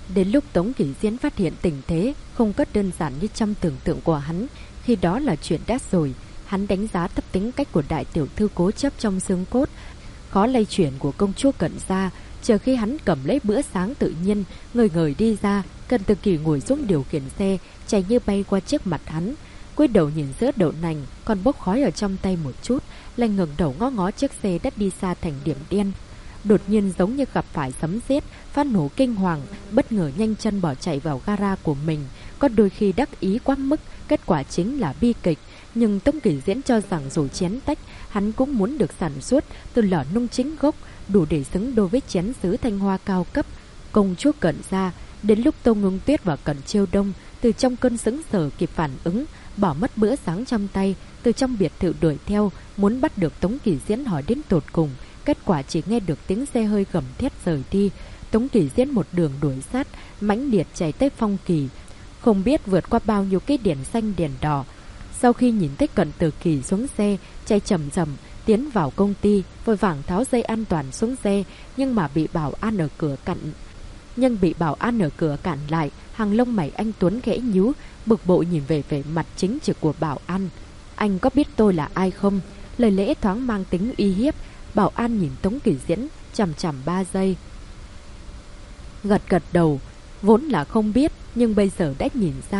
Đến lúc Tống Kỷ Diễn phát hiện tình thế không có đơn giản như trong tưởng tượng của hắn, khi đó là chuyện đã rồi. Hắn đánh giá thấp tính cách của đại tiểu thư cố chấp trong xương cốt, khó lay chuyển của công chúa Cận Gia. Chờ khi hắn cầm lấy bữa sáng tự nhiên, người người đi ra, Cận Từ Kỳ ngồi xuống điều khiển xe, chạy như bay qua trước mặt hắn. Cúi đầu nhìn sữa đậu nành còn bốc khói ở trong tay một chút, lại ngẩng đầu ngó ngó chiếc xe đã đi xa thành điểm đen. Đột nhiên giống như gặp phải sấm sét, phát nổ kinh hoàng, bất ngờ nhanh chân bỏ chạy vào gara của mình. Có đôi khi đắc ý quá mức, kết quả chính là bi kịch. Nhưng Tống Kỷ Diễn cho rằng dù chén tách, hắn cũng muốn được sản xuất từ lò nung chính gốc, đủ để xứng đôi với chén sứ Thanh Hoa cao cấp. Công chúa Cận Gia. Đến lúc Tô Ngưng Tuyết và Cận Chiêu Đông từ trong cơn sững sờ kịp phản ứng, bỏ mất bữa sáng trong tay, từ trong biệt thự đuổi theo, muốn bắt được Tống Kỷ Diễn hỏi đến tột cùng. Kết quả chỉ nghe được tiếng xe hơi gầm thét rời đi. Tống Kỷ Diễn một đường đuổi sát, mãnh liệt chạy tới Phong Kỳ, không biết vượt qua bao nhiêu cái đèn xanh đèn đỏ. Sau khi nhìn thấy Cận Từ Kỳ xuống xe, chạy chậm chậm tiến vào công ty, vội vàng tháo dây an toàn xuống xe, nhưng bị bảo an ở cửa cản lại. Hàng lông mày anh Tuấn khẽ nhíu, bực bội nhìn về vẻ mặt chính trực của bảo an. Anh có biết tôi là ai không? Lời lẽ thoáng mang tính uy hiếp. Bảo an nhìn Tống Kỷ Diễn chằm chằm 3 giây, gật gật đầu. Vốn là không biết, nhưng bây giờ đã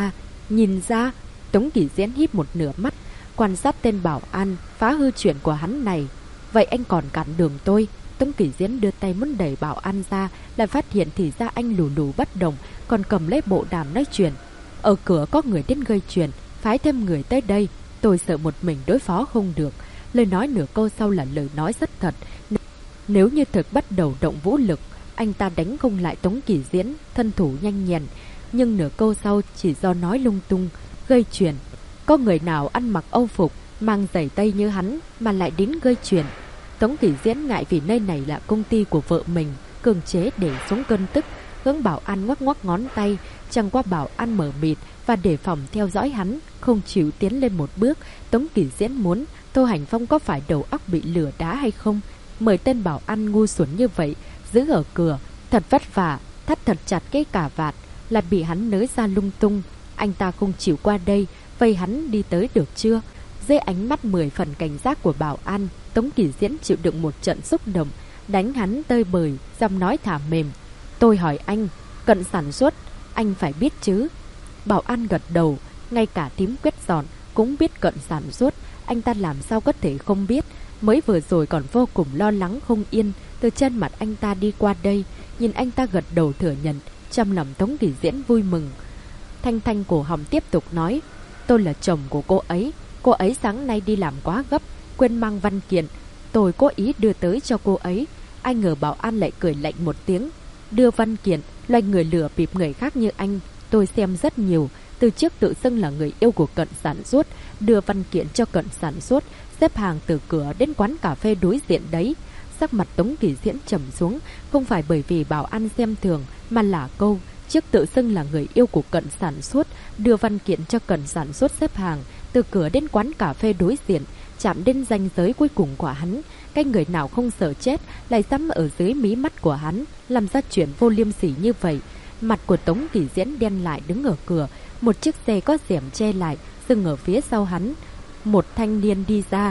nhìn ra. Tống Kỷ Diễn híp một nửa mắt, quan sát tên bảo an phá hư chuyện của hắn này. Vậy anh còn cản đường tôi? Tống Kỷ Diễn đưa tay muốn đẩy bảo an ra, lại phát hiện thì ra anh lù lù bất động, còn cầm lấy bộ đàm nói chuyện. Ở cửa có người đến gây chuyện, phái thêm người tới đây. Tôi sợ một mình đối phó không được. Lời nói nửa câu sau là lời nói rất thật. Nếu như thực bắt đầu động vũ lực, anh ta đánh không lại Tống Kỷ Diễn, thân thủ nhanh nhẹn. Nhưng nửa câu sau chỉ do nói lung tung, gây chuyện. Có người nào ăn mặc âu phục, mang giày tây như hắn mà lại đến gây chuyện? Tống Kỷ Diễn ngại vì nơi này là công ty của vợ mình, cường chế để xuống cơn tức, hướng bảo an ngoắc ngoắc ngón tay. Chẳng qua bảo an mở mịt và đề phòng theo dõi hắn, không chịu tiến lên một bước. Tống Kỷ Diễn muốn Tô Hành Phong có phải đầu óc bị lửa đá hay không? Mời tên bảo an ngu xuẩn như vậy giữ ở cửa, thật vất vả thắt thật chặt cái cà vạt, là bị hắn nới ra lung tung. Anh ta không chịu qua đây, vây hắn đi tới được chưa? Dưới ánh mắt 10 phần cảnh giác của bảo an, Tống Kỷ Diễn chịu đựng một trận xúc động, đánh hắn tơi bời, giọng nói thả mềm. Tôi hỏi anh, Cận sản xuất, anh phải biết chứ? Bảo an gật đầu, ngay cả Thím Quét Dọn cũng biết Cận sản xuất, anh ta làm sao có thể không biết. Mới vừa rồi còn vô cùng lo lắng không yên, từ trên mặt anh ta đi qua đây, nhìn anh ta gật đầu thừa nhận, trong lòng Tống Kỷ Diễn vui mừng. Thanh thanh cổ họng tiếp tục nói, tôi là chồng của cô ấy sáng nay đi làm quá gấp, quên mang văn kiện, tôi cố ý đưa tới cho cô ấy. Ai ngờ bảo an lại cười lạnh một tiếng, đưa văn kiện, loài người lừa bịp người khác như anh, tôi xem rất nhiều. Từ trước tự xưng là người yêu của Cận sản xuất, đưa văn kiện cho Cận sản xuất, xếp hàng từ cửa đến quán cà phê đối diện đấy. Sắc mặt Tống Kỷ Diễn trầm xuống, không phải bởi vì bảo an xem thường, mà là câu trước tự xưng là người yêu của Cận sản xuất, đưa văn kiện cho Cận sản xuất, xếp hàng từ cửa đến quán cà phê đối diện, chạm đến ranh giới cuối cùng của hắn. Cái người nào không sợ chết lại dám ở dưới mí mắt của hắn làm ra chuyện vô liêm sỉ như vậy? Mặt của Tống Kỷ Diễn đen lại, đứng ở cửa. Một chiếc xe có rèm che lại dừng ở phía sau hắn. Một thanh niên đi ra,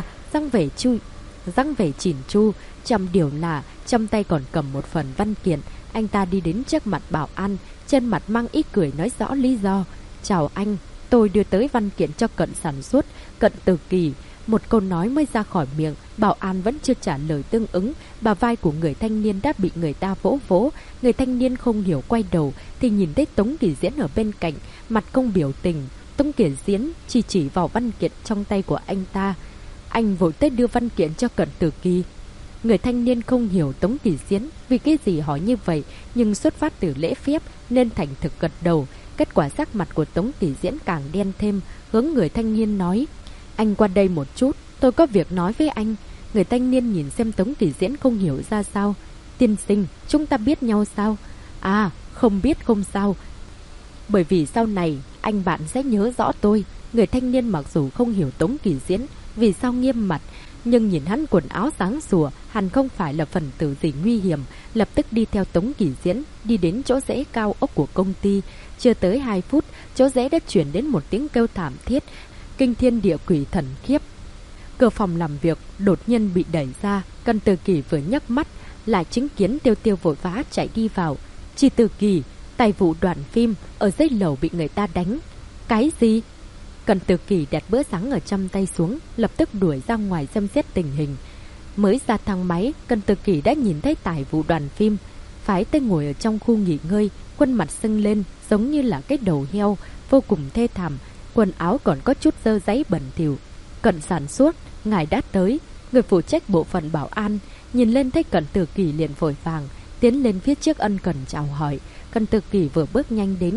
răng vẻ chỉn chu, trong điều là trong tay còn cầm một phần văn kiện. Anh ta đi đến trước mặt bảo an, trên mặt mang ít cười nói rõ lý do. Chào anh, tôi đưa tới văn kiện cho Cận sản xuất, Cận Từ Kỳ. Một câu nói mới ra khỏi miệng, bảo an vẫn chưa trả lời tương ứng. Bả vai của người thanh niên đã bị người ta vỗ vỗ. Người thanh niên không hiểu, quay đầu thì nhìn thấy Tống Kỷ Diễn ở bên cạnh, mặt không biểu tình. Tống Kỷ Diễn chỉ vào văn kiện trong tay của anh ta. Anh vội tới đưa văn kiện cho Cận Từ Kỳ. Người thanh niên không hiểu Tống Kỷ Diễn vì cái gì hỏi như vậy, nhưng xuất phát từ lễ phép nên thành thực gật đầu. Kết quả sắc mặt của Tống Kỷ Diễn càng đen thêm, hướng người thanh niên nói, anh qua đây một chút, tôi có việc nói với anh. Người thanh niên nhìn xem Tống Kỷ Diễn không hiểu ra sao. Tiên sinh, chúng ta biết nhau sao? À, không biết không sao, bởi vì sau này anh bạn sẽ nhớ rõ tôi. Người thanh niên mặc dù không hiểu Tống Kỷ Diễn vì sao nghiêm mặt, nhưng nhìn hắn quần áo sáng sủa, hẳn không phải là phần tử gì nguy hiểm, lập tức đi theo Tống Kỳ Diễn, đi đến chỗ rễ cao ốc của công ty. Chưa tới 2 phút, chỗ rễ đã chuyển đến một tiếng kêu thảm thiết, kinh thiên địa quỷ thần khiếp. Cửa phòng làm việc đột nhiên bị đẩy ra, Cận Tử Kỳ vừa nhấc mắt, lại chứng kiến Tiêu Tiêu vội vã chạy đi vào. Chi Tử Kỳ, tài vụ đoàn phim, ở dưới lầu bị người ta đánh. Cái gì? Cận Tử Kỳ đặt bữa sáng ở trong tay xuống, lập tức đuổi ra ngoài xem xét tình hình. Mới ra thang máy, Cận Tử Kỳ đã nhìn thấy tài vụ đoàn phim phái tới ngồi ở trong khu nghỉ ngơi, khuôn mặt sưng lên giống như là cái đầu heo, vô cùng thê thảm, quần áo còn có chút dơ dáy bẩn thỉu. Cận sản xuất, ngài đã tới. Người phụ trách bộ phận bảo an nhìn lên thấy Cận Tử Kỳ liền vội vàng tiến lên phía trước ân cần chào hỏi. Cận Tử Kỳ vừa bước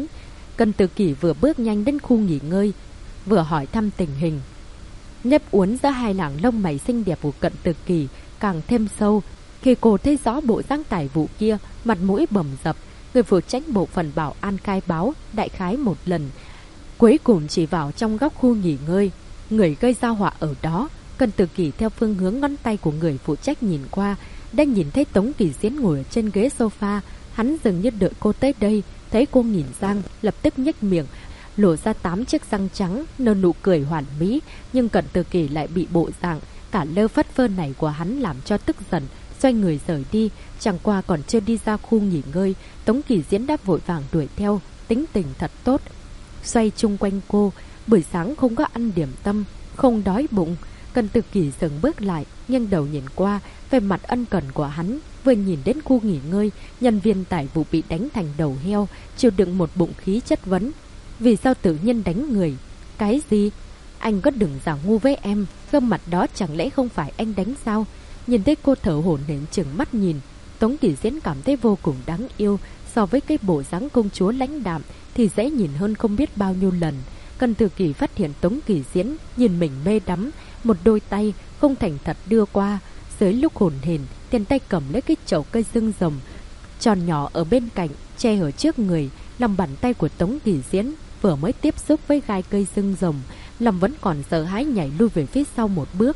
nhanh đến khu nghỉ ngơi, vừa hỏi thăm tình hình. Nếp uốn giữa hai làng lông mày xinh đẹp của Cận Tử Kỳ càng thêm sâu. Khi cô thấy rõ bộ dáng tài vụ kia, mặt mũi bầm dập. Người phụ trách bộ phận bảo an khai báo đại khái một lần, cuối cùng chỉ vào trong góc khu nghỉ ngơi. Người gây ra họa ở đó. Cận Tử Kỳ theo phương hướng ngón tay của người phụ trách nhìn qua, đã nhìn thấy Tống Kỳ Diễn ngồi ở trên ghế sofa. Hắn dường như đợi cô tới đây, thấy cô nhìn sang, lập tức nhếch miệng, lộ ra 8 chiếc răng trắng, nở nụ cười hoàn mỹ. Nhưng Cận Tử Kỳ lại bị bộ dạng cả lơ phất phơ này của hắn làm cho tức giận, xoay người rời đi. Chẳng qua còn chưa đi ra khu nghỉ ngơi, Tống Kỳ Diễn đã vội vàng đuổi theo, tính tình thật tốt, xoay chung quanh cô. Buổi sáng không có ăn điểm tâm, không đói bụng. Cận Tử Kỳ dừng bước lại, nghiêng đầu nhìn qua, về mặt ân cần của hắn. Vừa nhìn đến khu nghỉ ngơi, nhân viên tài vụ bị đánh thành đầu heo, chịu đựng một bụng khí chất vấn: vì sao tự nhiên đánh người? Cái gì? Anh có đừng giả ngu với em, gương mặt đó chẳng lẽ không phải anh đánh sao? Nhìn thấy cô thở hổn hển chừng mắt nhìn, Tống Kỳ Diễn cảm thấy vô cùng đáng yêu. So với cái bộ dáng công chúa lãnh đạm thì dễ nhìn hơn không biết bao nhiêu lần. Cận Tử Kỳ phát hiện Tống Kỳ Diễn nhìn mình mê đắm, một đôi tay không thành thật đưa qua. Dưới lúc hồn hển, tiền tay cầm lấy cái chậu cây xương rồng tròn nhỏ ở bên cạnh, che ở trước người. Lòng bàn tay của Tống Kỳ Diễn vừa mới tiếp xúc với gai cây xương rồng, lòng vẫn còn sợ hãi nhảy lui về phía sau một bước.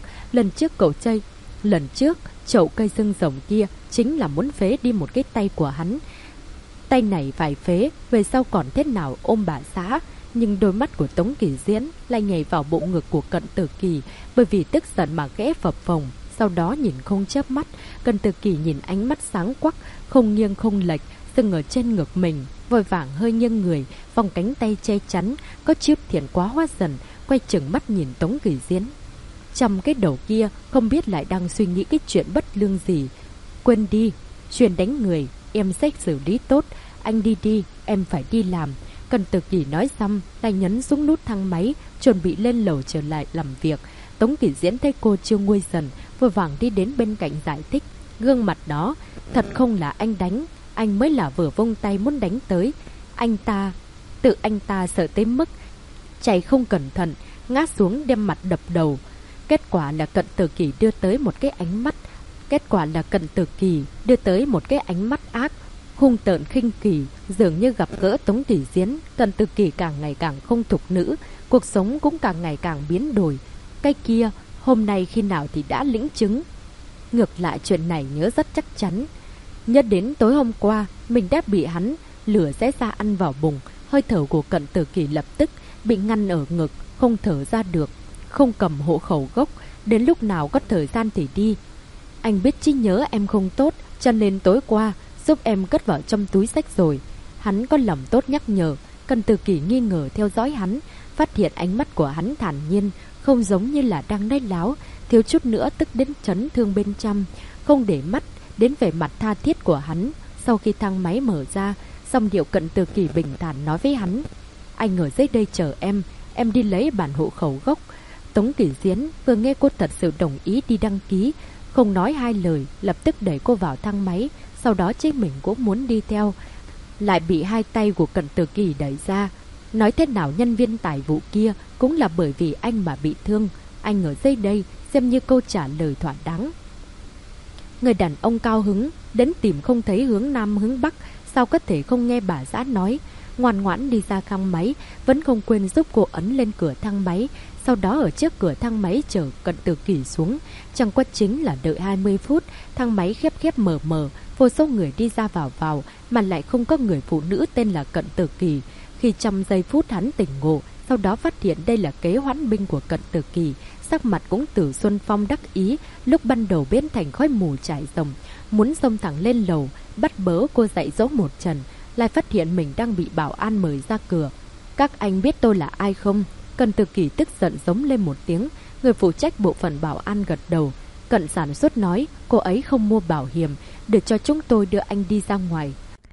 Lần trước chậu cây xương rồng kia chính là muốn phế đi một cái tay của hắn. Tay này phải phế, về sau còn thế nào ôm bà xã. Nhưng đôi mắt của Tống Kỳ Diễn lại nhảy vào bộ ngực của Cận Tử Kỳ, bởi vì tức giận mà ghé phập phồng. Sau đó nhìn không chớp mắt. Cận Tử Kỳ nhìn ánh mắt sáng quắc, không nghiêng không lệch, dừng ở trên ngực mình, vội vàng hơi nghiêng người, vòng cánh tay che chắn, có chút thiện quá hóa dần, quay chừng mắt nhìn Tống Kỳ Diễn. Trong cái đầu kia không biết lại đang suy nghĩ cái chuyện bất lương gì. Quên đi, chuyện đánh người em sẽ xử lý tốt, anh đi đi, em phải đi làm. Cận Tử Kỳ nói xong, lại nhấn xuống nút thang máy, chuẩn bị lên lầu trở lại làm việc. Tống Kỳ Diễn thấy cô chưa nguôi dần, vội vàng đi đến bên cạnh giải thích. Gương mặt đó, thật không là anh đánh, anh mới là vừa vung tay muốn đánh tới. Anh ta sợ tới mức chạy không cẩn thận, ngã xuống đem mặt đập đầu. Kết quả là Cận Tử Kỳ đưa tới một cái ánh mắt ác, hung tợn khinh kỳ. Dường như gặp gỡ Tống Kỳ Diễn, Cận Tử Kỳ càng ngày càng không thục nữ, cuộc sống cũng càng ngày càng biến đổi. Cái kia, hôm nay khi nào thì đã lĩnh chứng. Ngược lại chuyện này nhớ rất chắc chắn. Nhớ đến tối hôm qua, mình đã bị hắn lửa xé ra ăn vào bụng. Hơi thở của Cận Tử Kỳ lập tức bị ngăn ở ngực, không thở ra được. Không cầm hộ khẩu gốc, đến lúc nào có thời gian thì đi. Anh biết trí nhớ em không tốt, cho nên tối qua giúp em cất vào trong túi xách rồi. Hắn có lòng tốt nhắc nhở. Cận Tử Kỳ nghi ngờ theo dõi hắn, phát hiện ánh mắt của hắn thản nhiên, không giống như là đang nói láo, thiếu chút nữa tức đến chấn thương bên trong. Không để mắt đến vẻ mặt tha thiết của hắn. Sau khi thang máy mở ra, giọng điệu Cận Tử Kỳ bình thản nói với hắn: anh ở dưới đây chờ em đi lấy bản hộ khẩu gốc. Tống Kỳ Diễn vừa nghe cô thật sự đồng ý đi đăng ký, không nói hai lời, lập tức đẩy cô vào thang máy. Sau đó chính mình cũng muốn đi theo, lại bị hai tay của Cận Tử Kỳ đẩy ra. Nói thế nào nhân viên tài vụ kia cũng là bởi vì anh mà bị thương. Anh ở dưới đây xem như câu trả lời thỏa đáng. Người đàn ông cao hứng đến tìm không thấy hướng nam hướng bắc, sao có thể không nghe bà xã nói. Ngoan ngoãn đi ra thang máy, vẫn không quên giúp cô ấn lên cửa thang máy. sau đó ở trước cửa thang máy chở Cận Tử Kỳ xuống. Chẳng qua chính là đợi 20 phút, thang máy khép khép mở mở, vô số người đi ra vào, mà lại không có người phụ nữ tên là Cận Tử Kỳ. Khi trong giây phút hắn tỉnh ngộ, sau đó phát hiện đây là kế hoãn binh của Cận Tử Kỳ, sắc mặt cũng từ Xuân Phong đắc ý, lúc ban đầu biến thành khói mù trải rộng, muốn xông thẳng lên lầu, bắt bớ cô dạy dỗ một trận, lại phát hiện mình đang bị bảo an mời ra cửa. Các anh biết tôi là ai không? Cận Tử Kỳ tức giận giống lên một tiếng. Người phụ trách bộ phận bảo an gật đầu. Cận sản xuất nói cô ấy không mua bảo hiểm, để cho chúng tôi đưa anh đi ra ngoài.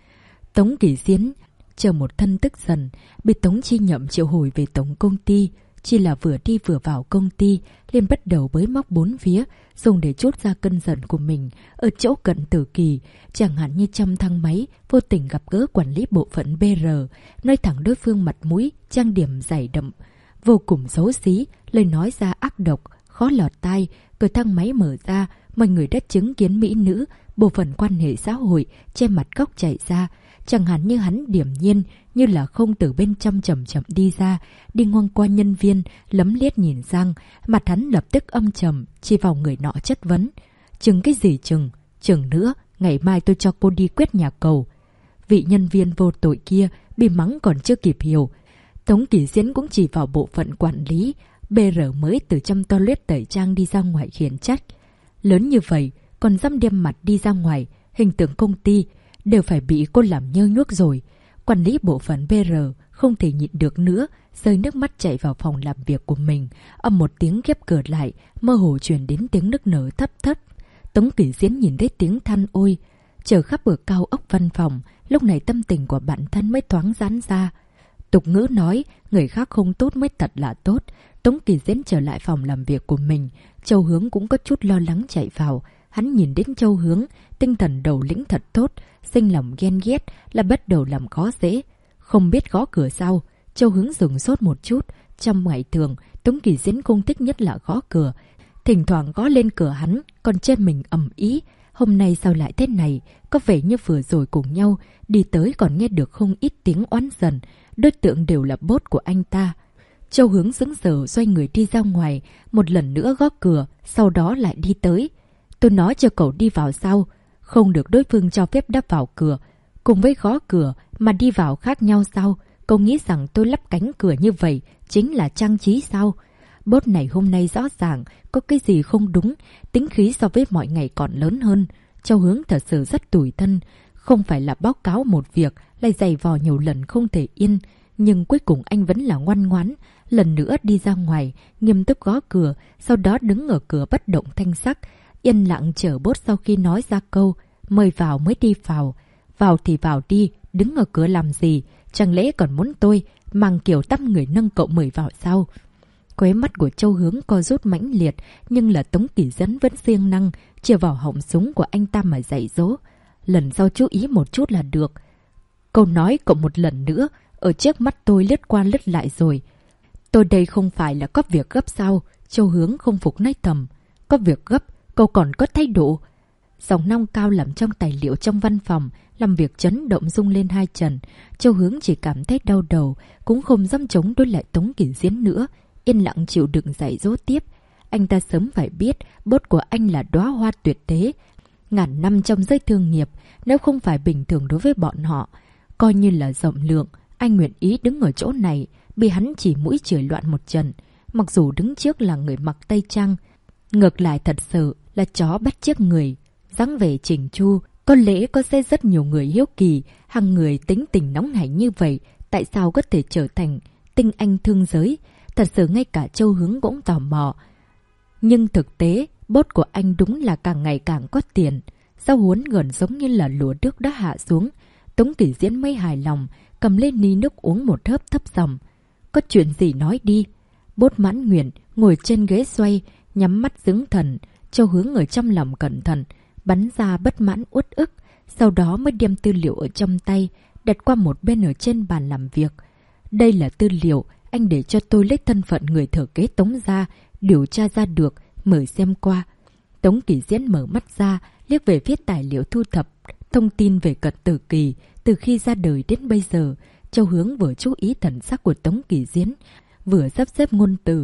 Tống Kỳ Diễn chờ một thân tức giận, bị Tống Chi Nhậm triệu hồi về tổng công ty. Chỉ là vừa đi vừa vào công ty, liền bắt đầu bới móc bốn phía, dùng để trút ra cơn giận của mình ở chỗ Cận Tử Kỳ. Chẳng hạn như trong thang máy, vô tình gặp gỡ quản lý bộ phận BR, nói thẳng đối phương mặt mũi, trang điểm dày đậm, vô cùng xấu xí, lời nói ra ác độc, khó lọt tai. Cửa thang máy mở ra, mọi người đã chứng kiến mỹ nữ, bộ phận quan hệ xã hội, che mặt cóc chạy ra. Chẳng hạn như hắn điềm nhiên, như là không từ bên trong chậm chậm đi ra, đi ngang qua nhân viên, lấm liếc nhìn sang, mặt hắn lập tức âm trầm, chỉ vào người nọ chất vấn. Chừng cái gì chừng? Chừng nữa, ngày mai tôi cho cô đi quét nhà cầu. Vị nhân viên vô tội kia bị mắng còn chưa kịp hiểu. Tống Kỳ Diễn cũng chỉ vào bộ phận quản lý, BR mới từ trong toilet tẩy trang đi ra ngoài khiển trách. Lớn như vậy, còn dám đem mặt đi ra ngoài, hình tượng công ty đều phải bị cô làm nhơ nhuốc rồi. Quản lý bộ phận BR không thể nhịn được nữa, rơi nước mắt chạy vào phòng làm việc của mình. Ầm một tiếng khép cửa lại, mơ hồ truyền đến tiếng nức nở thấp thấp. Tống Kỳ Diễn nhìn thấy tiếng than ôi chở khắp ở cao ốc văn phòng. Lúc này tâm tình của bản thân mới thoáng giãn ra. Tục ngữ nói, người khác không tốt mới thật là tốt. Tống Kỳ Diễn trở lại phòng làm việc của mình. Châu Hướng cũng có chút lo lắng chạy vào. Hắn nhìn đến Châu Hướng, tinh thần đầu lĩnh thật tốt, sinh lòng ghen ghét, là bắt đầu làm khó dễ. Không biết gõ cửa sao? Châu Hướng dừng sốt một chút. Trong ngày thường, Tống Kỳ Diễn không thích nhất là gõ cửa. Thỉnh thoảng gõ lên cửa hắn, còn trên mình ầm ý. Hôm nay sao lại thế này? Có vẻ như vừa rồi cùng nhau, đi tới còn nghe được không ít tiếng oán giận. Đối tượng đều là boss của anh ta. Châu Hướng sững sờ xoay người đi ra ngoài, một lần nữa gõ cửa, sau đó lại đi tới. Tôi nói cho cậu đi vào sau. Không được đối phương cho phép đáp vào cửa. Cùng với gõ cửa mà đi vào khác nhau sao? Cậu nghĩ rằng tôi lắp cánh cửa như vậy chính là trang trí sao? Boss này hôm nay rõ ràng có cái gì không đúng, tính khí so với mọi ngày còn lớn hơn. Châu Hướng thật sự rất tủi thân. Không phải là báo cáo một việc, lại giày vò nhiều lần không thể yên. Nhưng cuối cùng anh vẫn là ngoan ngoãn. Lần nữa đi ra ngoài, nghiêm túc gõ cửa, sau đó đứng ở cửa bất động thanh sắc. Yên lặng chờ boss sau khi nói ra câu mời vào mới đi vào. Vào thì vào đi, đứng ở cửa làm gì? Chẳng lẽ còn muốn tôi mang kiểu tắp người nâng cậu mời vào sao? Khóe mắt của Châu Hướng co rút mãnh liệt, nhưng là Tống Kỳ Dẫn vẫn siêng năng chìa vào họng súng của anh ta mà dạy dỗ. Lần sau chú ý một chút là được. Câu nói cậu một lần nữa, ở trước mắt tôi lướt qua lướt lại rồi. Tôi đây không phải là có việc gấp sao? Châu Hướng không phục nói thầm. Có việc gấp, cậu còn có thái độ. Giọng nong cao làm trong tài liệu trong văn phòng, làm việc chấn động rung lên hai trần. Châu Hướng chỉ cảm thấy đau đầu, cũng không dám chống đối lại Tống Kỳ Diễn nữa. Yên lặng chịu đựng dạy dỗ tiếp. Anh ta sớm phải biết, boss của anh là đóa hoa tuyệt thế. Ngàn năm trong giới thương nghiệp, nếu không phải bình thường đối với bọn họ, coi như là rộng lượng, anh nguyện ý đứng ở chỗ này, bị hắn chỉ mũi chửi loạn một trận. Mặc dù đứng trước là người mặc tây trang, ngược lại thật sự là chó bắt chước người. Dáng vẻ chỉnh chu, có lẽ có sẽ rất nhiều người hiếu kỳ, hàng người tính tình nóng nảy như vậy, tại sao có thể trở thành tinh anh thương giới? Thật sự ngay cả Châu Hướng cũng tò mò. Nhưng thực tế, boss của anh đúng là càng ngày càng có tiền. Rau huấn gần giống như là lúa nước đã hạ xuống. Tống Kỳ Diễn mới hài lòng, cầm lên ly nước uống một hớp thấp giọng. Có chuyện gì nói đi. Boss mãn nguyện, ngồi trên ghế xoay, nhắm mắt dưỡng thần. Châu Hướng ở trong lòng cẩn thận, bắn ra bất mãn uất ức. Sau đó mới đem tư liệu ở trong tay, đặt qua một bên ở trên bàn làm việc. Đây là tư liệu, anh để cho tôi lấy thân phận người thừa kế Tống ra, điều tra ra được, mời xem qua. Tống Kỳ Diễn mở mắt ra, liếc về phía tài liệu thu thập, thông tin về Cận Tử Kỳ, từ khi ra đời đến bây giờ. Châu Hướng vừa chú ý thần sắc của Tống Kỳ Diễn, vừa sắp xếp ngôn từ,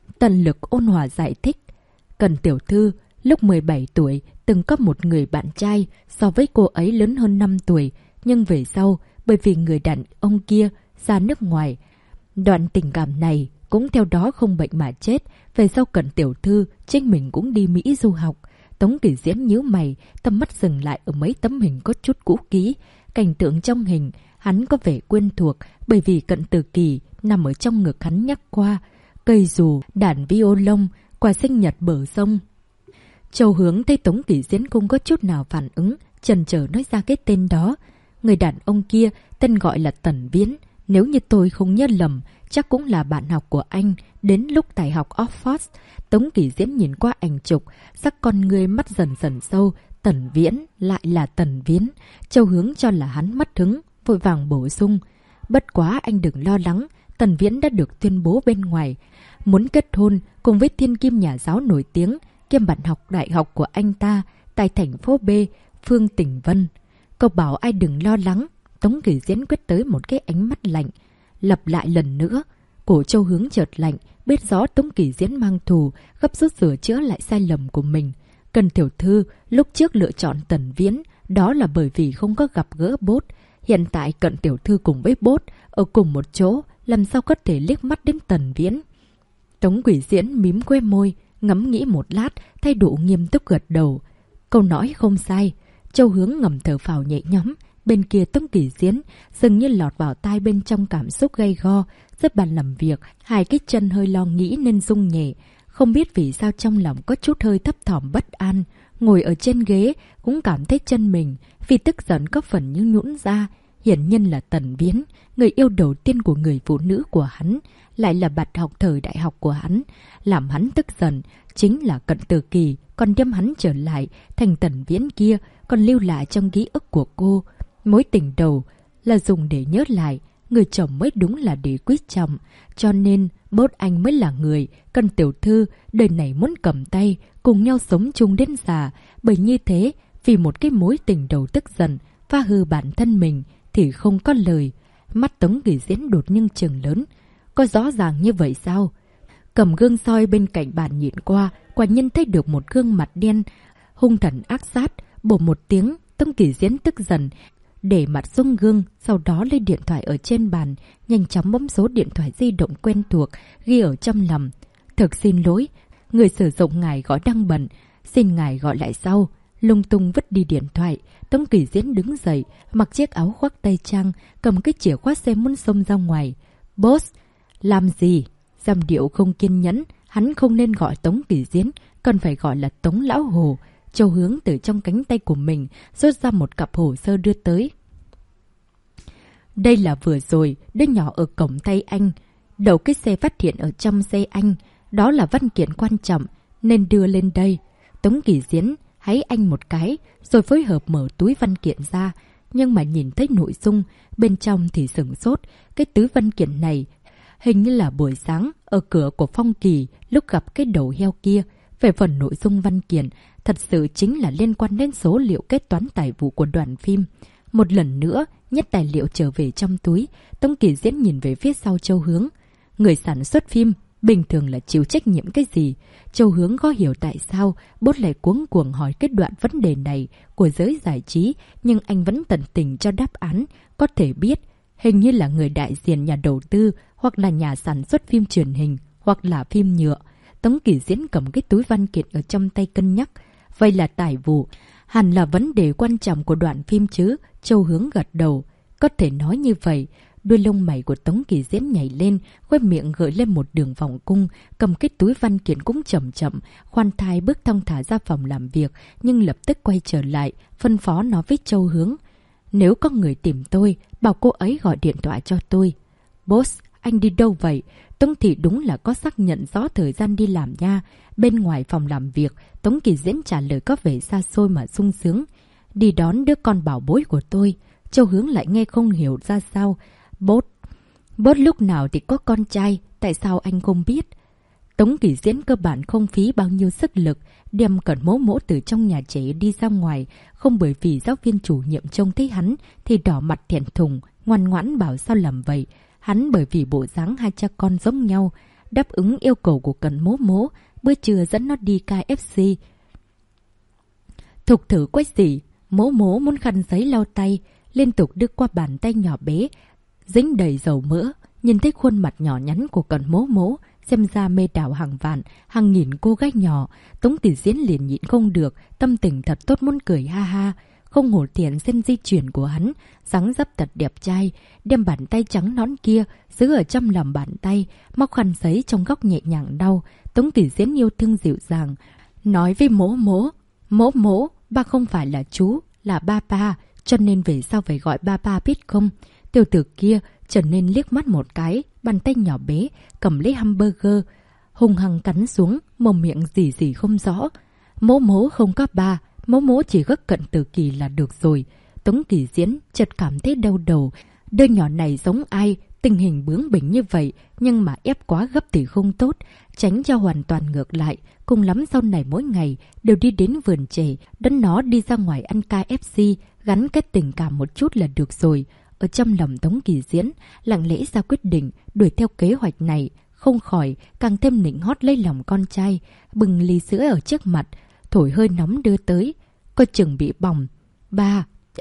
Tần Lực ôn hòa giải thích. Cần tiểu thư, lúc 17 tuổi từng có một người bạn trai, so với cô ấy lớn hơn 5 tuổi. Nhưng về sau, bởi vì người đàn ông kia ra nước ngoài, đoạn tình cảm này cũng theo đó không bệnh mà chết. Về sau Cận tiểu thư chính mình cũng đi Mỹ du học. Tống Kỳ Diễn nhíu mày, tầm mắt dừng lại ở mấy tấm hình có chút cũ kỹ. Cảnh tượng trong hình hắn có vẻ quen thuộc, bởi vì Cận Tử Kỳ nằm ở trong ngực hắn nhắc qua. Cây dù, đàn violon, quà sinh nhật bờ sông. Châu Hướng thấy Tống Kỳ Diễn không có chút nào phản ứng, chần chờ nói ra cái tên đó. Người đàn ông kia tên gọi là Tần Viễn. Nếu như tôi không nhớ lầm, chắc cũng là bạn học của anh đến lúc tại học Oxford. Tống Kỳ Diễn nhìn qua ảnh chụp, sắc con người mắt dần dần sâu. Tần Viễn lại là Tần Viễn. Châu Hướng cho là hắn mất hứng, vội vàng bổ sung. Bất quá anh đừng lo lắng, Tần Viễn đã được tuyên bố bên ngoài muốn kết hôn cùng với thiên kim nhà giáo nổi tiếng, kiêm bạn học đại học của anh ta tại thành phố B, Phương Tỉnh Vân. Cậu bảo ai đừng lo lắng. Tống Kỳ Diễn quyết tới một cái ánh mắt lạnh. Lặp lại lần nữa. Cổ Châu Hướng chợt lạnh, biết rõ Tống Kỳ Diễn mang thù, gấp rút sửa chữa lại sai lầm của mình. Cần tiểu thư lúc trước lựa chọn Tần Viễn, đó là bởi vì không có gặp gỡ Bốt. Hiện tại Cận tiểu thư cùng với Bốt ở cùng một chỗ, làm sao có thể liếc mắt đến Tần Viễn. Tống Kỳ Diễn mím que môi, ngẫm nghĩ một lát, thái độ nghiêm túc gật đầu. Câu nói không sai. Châu Hướng ngầm thở phào nhẹ nhõm. Bên kia Tống Kỳ Diễn dường như lọt vào tai bên trong cảm xúc gay go. Dưới bàn làm việc, hai cái chân hơi lo nghĩ nên rung nhẹ. Không biết vì sao trong lòng có chút hơi thấp thỏm bất an. Ngồi ở trên ghế cũng cảm thấy chân mình vì tức giận có phần như nhũn ra. Hiển nhiên là Tần Viễn, người yêu đầu tiên của người phụ nữ của hắn, lại là bạn học thời đại học của hắn. Làm hắn tức giận chính là Cận Tử Kỳ, còn đem hắn trở lại thành Tần Viễn kia, còn lưu lại trong ký ức của cô. Mối tình đầu là dùng để nhớ lại, người chồng mới đúng là để quý trọng. Cho nên Bốt anh mới là người Cận tiểu thư đời này muốn cầm tay cùng nhau sống chung đến già. Bởi như thế, vì một cái mối tình đầu tức giận phá hư bản thân mình thì không có lời. Mắt Tống Kỳ Diễn đột nhiên trừng lớn. Có rõ ràng như vậy sao? Cầm gương soi bên cạnh bàn nhìn qua, quả nhiên thấy được một gương mặt đen hung thần ác sát. Bổ một tiếng, Tống Kỳ Diễn tức giận để mặt xuống gương, sau đó lấy điện thoại ở trên bàn, nhanh chóng bấm số điện thoại di động quen thuộc, ghi ở trong lòng. Thực xin lỗi, người sử dụng ngài gọi đang bận, xin ngài gọi lại sau. Lung tung vứt đi điện thoại, Tống Kỳ Diễn đứng dậy, mặc chiếc áo khoác tây trang, cầm cái chìa khóa xe muốn xông ra ngoài. Boss, làm gì? Giọng điệu không kiên nhẫn, hắn không nên gọi Tống Kỳ Diễn, cần phải gọi là Tống Lão Hồ. Châu Hướng từ trong cánh tay của mình rút ra một cặp hồ sơ đưa tới. Đây là vừa rồi đứa nhỏ ở cổng tay anh, đầu cái xe phát hiện ở trong xe anh, đó là văn kiện quan trọng nên đưa lên đây. Tống Kỳ Diễn háy anh một cái rồi phối hợp mở túi văn kiện ra, nhưng mà nhìn thấy nội dung bên trong thì sửng sốt. Cái túi văn kiện này hình như là buổi sáng ở cửa của Phong Kỳ lúc gặp cái đầu heo kia. Về phần nội dung văn kiện thật sự chính là liên quan đến số liệu kết toán tài vụ của đoàn phim. Một lần nữa nhét tài liệu trở về trong túi, Tống Kỳ Diễn nhìn về phía sau Châu Hướng. Người sản xuất phim bình thường là chịu trách nhiệm cái gì? Châu Hướng khó hiểu tại sao Bốt lại cuống cuồng hỏi cái đoạn vấn đề này của giới giải trí, nhưng anh vẫn tận tình cho đáp án. Có thể biết hình như là người đại diện nhà đầu tư, hoặc là nhà sản xuất phim truyền hình, hoặc là phim nhựa. Tống Kỳ Diễn cầm cái túi văn kiện ở trong tay cân nhắc. Vậy là tài vụ, hẳn là vấn đề quan trọng của đoạn phim chứ? Châu Hướng gật đầu. Có thể nói như vậy. Đuôi lông mày của Tống Kỳ Diễn nhảy lên, khóe miệng gợi lên một đường vòng cung, cầm cái túi văn kiện cũng chậm chậm, khoan thai bước thong thả ra phòng làm việc, nhưng lập tức quay trở lại, phân phó nói với Châu Hướng. Nếu có người tìm tôi, bảo cô ấy gọi điện thoại cho tôi. Boss, anh đi đâu vậy? Tống Thị đúng là có xác nhận rõ thời gian đi làm nha. Bên ngoài phòng làm việc, Tống Kỳ Diễn trả lời có vẻ xa xôi mà sung sướng. Đi đón đứa con bảo bối của tôi. Châu Hướng lại nghe không hiểu ra sao. Bốt lúc nào thì có con trai, tại sao anh không biết? Tống Kỳ Diễn cơ bản không phí bao nhiêu sức lực, đem Cẩn Mỗ Mỗ từ trong nhà trẻ đi ra ngoài, không bởi vì giáo viên chủ nhiệm trông thấy hắn thì đỏ mặt thẹn thùng, ngoan ngoãn bảo sao làm vậy. Hắn bởi vì bộ dáng hai cha con giống nhau, đáp ứng yêu cầu của Cận Mố Mố, bữa trưa dẫn nó đi KFC. Thục thử quét gì, Mố Mố muốn khăn giấy lau tay, liên tục đưa qua bàn tay nhỏ bé, dính đầy dầu mỡ. Nhìn thấy khuôn mặt nhỏ nhắn của Cận Mố Mố, xem ra mê đảo hàng vạn, hàng nghìn cô gái nhỏ, Tống Tỷ Diễn liền nhịn không được, tâm tình thật tốt muốn cười ha ha. Không hổ tiền xem di chuyển của hắn, dáng dấp thật đẹp trai, đem bàn tay trắng nõn kia giữ ở trong lòng bàn tay, móc khăn giấy trong góc nhẹ nhàng đau. Tống Tỷ Diễn yêu thương dịu dàng, nói với Mố Mố, Mố Mố, ba không phải là chú, là ba ba, cho nên về sau phải gọi ba ba biết không? Tiểu tử kia trở nên liếc mắt một cái, bàn tay nhỏ bé cầm lấy hamburger, hung hăng cắn xuống, mồm miệng gì gì không rõ. Mố Mố không có ba, Mố Mố chỉ gấp Cận Tử Kỳ là được rồi. Tống Kỳ Diễn chợt cảm thấy đau đầu. Đứa nhỏ này giống ai? Tình hình bướng bỉnh như vậy, nhưng mà ép quá gấp thì không tốt. Tránh cho hoàn toàn ngược lại. Cùng lắm sau này mỗi ngày đều đi đến vườn trẻ, dẫn nó đi ra ngoài ăn KFC, gắn kết tình cảm một chút là được rồi. Ở trong lòng Tống Kỳ Diễn, lặng lẽ ra quyết định đuổi theo kế hoạch này. Không khỏi, càng thêm nịnh hót lấy lòng con trai, bừng ly sữa ở trước mặt, thổi hơi nóng đưa tới. Coi chừng bị bỏng. Ba,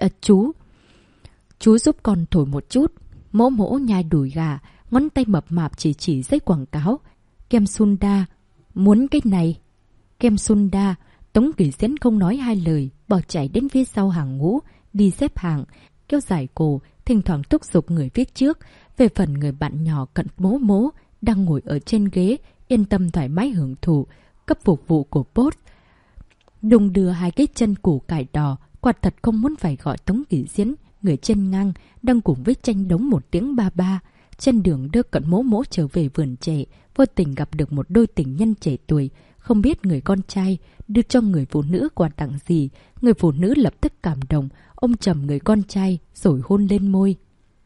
chú giúp con thổi một chút. Mỗ Mỗ nhai đùi gà, ngón tay mập mạp chỉ giấy quảng cáo. Kem Sunda, muốn cái này. Kem Sunda. Tống Kỳ Diễn không nói hai lời, bỏ chạy đến phía sau hàng ngũ, đi xếp hàng, kéo dài cổ, thỉnh thoảng thúc giục người viết trước. Về phần người bạn nhỏ Cận Mố Mố, đang ngồi ở trên ghế, yên tâm thoải mái hưởng thụ cấp phục vụ của boss. Đùng đưa hai cái chân củ cải đỏ, quả thật không muốn phải gọi Tống Kỳ Diễn. Người chân ngang đang cùng với tranh đống một tiếng ba ba. Trên đường đưa Cận Mố Mố trở về vườn trẻ, vô tình gặp được một đôi tình nhân trẻ tuổi. Không biết người con trai đưa cho người phụ nữ quà tặng gì. Người phụ nữ lập tức cảm động, ôm chầm người con trai rồi hôn lên môi.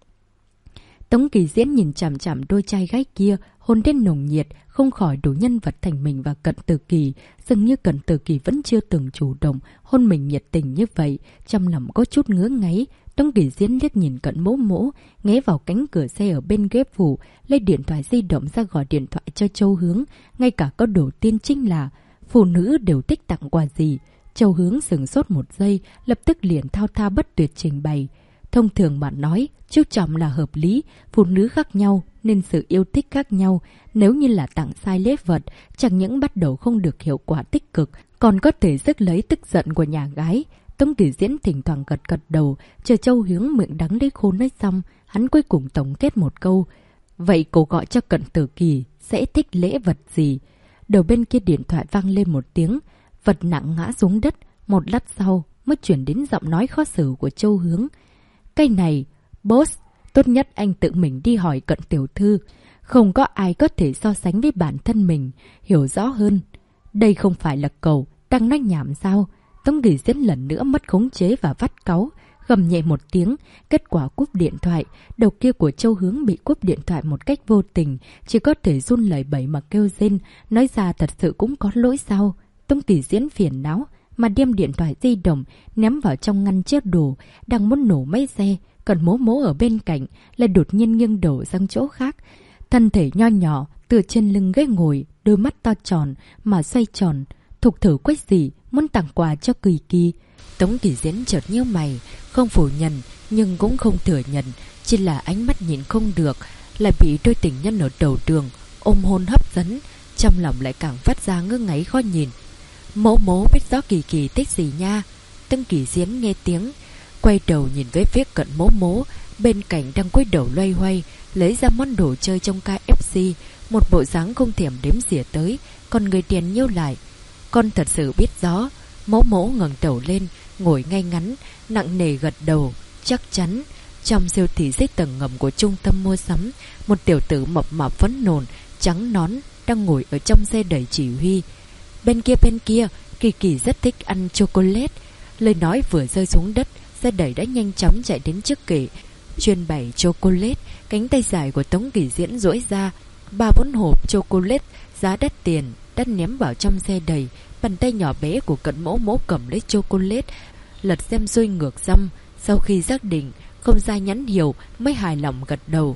Tống Kỳ Diễn nhìn chằm chằm đôi trai gái kia, hôn đến nồng nhiệt, không khỏi đổ nhân vật thành mình và Cận Tử Kỳ. Dường như Cận Tử Kỳ vẫn chưa từng chủ động hôn mình nhiệt tình như vậy, trong lòng có chút ngứa ngáy. Tống Kỳ Diễn liếc nhìn Cận Mố Mố, nghé vào cánh cửa xe ở bên ghế phụ, lấy điện thoại di động ra gọi điện thoại cho Châu Hướng. Ngay cả có đầu tiên chính là phụ nữ đều thích tặng quà gì. Châu Hướng sửng sốt một giây, lập tức liền thao thao bất tuyệt trình bày. Thông thường mà nói, chú trọng là hợp lý, phụ nữ khác nhau nên sự yêu thích khác nhau. Nếu như là tặng sai lễ vật, chẳng những bắt đầu không được hiệu quả tích cực, còn có thể rước lấy tức giận của nhà gái. Tống Kỳ Diễn thỉnh thoảng gật đầu, chờ Châu Hướng miệng đắng lấy khô nói xong, hắn cuối cùng tổng kết một câu. Vậy cô gọi cho Cận Tử Kỳ sẽ thích lễ vật gì? Đầu bên kia điện thoại vang lên một tiếng, vật nặng ngã xuống đất. Một lát sau mới chuyển đến giọng nói khó xử của Châu Hướng. Cái này, boss, tốt nhất anh tự mình đi hỏi Cận tiểu thư. Không có ai có thể so sánh với bản thân mình, hiểu rõ hơn. Đây không phải là cậu đang nói nhảm sao? Tống Kỳ Diễn lần nữa mất khống chế và vắt cáu, gầm nhẹ một tiếng, kết quả cúp điện thoại. Đầu kia của Châu Hướng bị cúp điện thoại một cách vô tình, chỉ có thể run lẩy bẩy mà kêu rên, nói ra thật sự cũng có lỗi sao? Tống Kỳ Diễn phiền não mà đem điện thoại di động ném vào trong ngăn chứa đồ, đang muốn nổ máy xe. Còn Mố Mố ở bên cạnh lại đột nhiên nghiêng đổ sang chỗ khác, thân thể nho nhỏ tựa trên lưng ghế ngồi, đôi mắt to tròn mà xoay tròn. Thục thử quách gì muốn tặng quà cho Kỳ Kỳ. Tống Kỳ Diễn chợt nhíu mày, không phủ nhận nhưng cũng không thừa nhận, chỉ là ánh mắt nhìn không được, lại bị đôi tình nhân ở đầu đường ôm hôn hấp dẫn, trong lòng lại càng phát ra ngứa ngáy khó nhìn. Mố Mố biết rõ Kỳ Kỳ thích gì nha. Tống Kỳ Diễn nghe tiếng, quay đầu nhìn với phía Cận Mố Mố, bên cạnh đang cúi đầu loay hoay lấy ra món đồ chơi trong KFC, một bộ dáng không thèm đếm xỉa tới. Còn người tiền nhíu lại, con thật sự biết rõ. Mố Mố ngẩng đầu lên, ngồi ngay ngắn, nặng nề gật đầu. Chắc chắn. Trong siêu thị dưới tầng ngầm của trung tâm mua sắm, một tiểu tử mập mạp phấn nộn, trắng nón đang ngồi ở trong xe đẩy chỉ huy. Bên kia, Kỳ Kỳ rất thích ăn chocolate. Lời nói vừa rơi xuống đất, xe đẩy đã nhanh chóng chạy đến trước kệ chuyên bày chocolate. Cánh tay dài của Tống Kỳ Diễn duỗi ra, 3-4 hộp chocolate giá đắt tiền đã ném vào trong xe đẩy. Bàn tay nhỏ bé của Cận Mố Mố cầm lấy chocolate, lật xem xuôi ngược xong. Sau khi xác định không ra nhãn hiệu mới hài lòng gật đầu.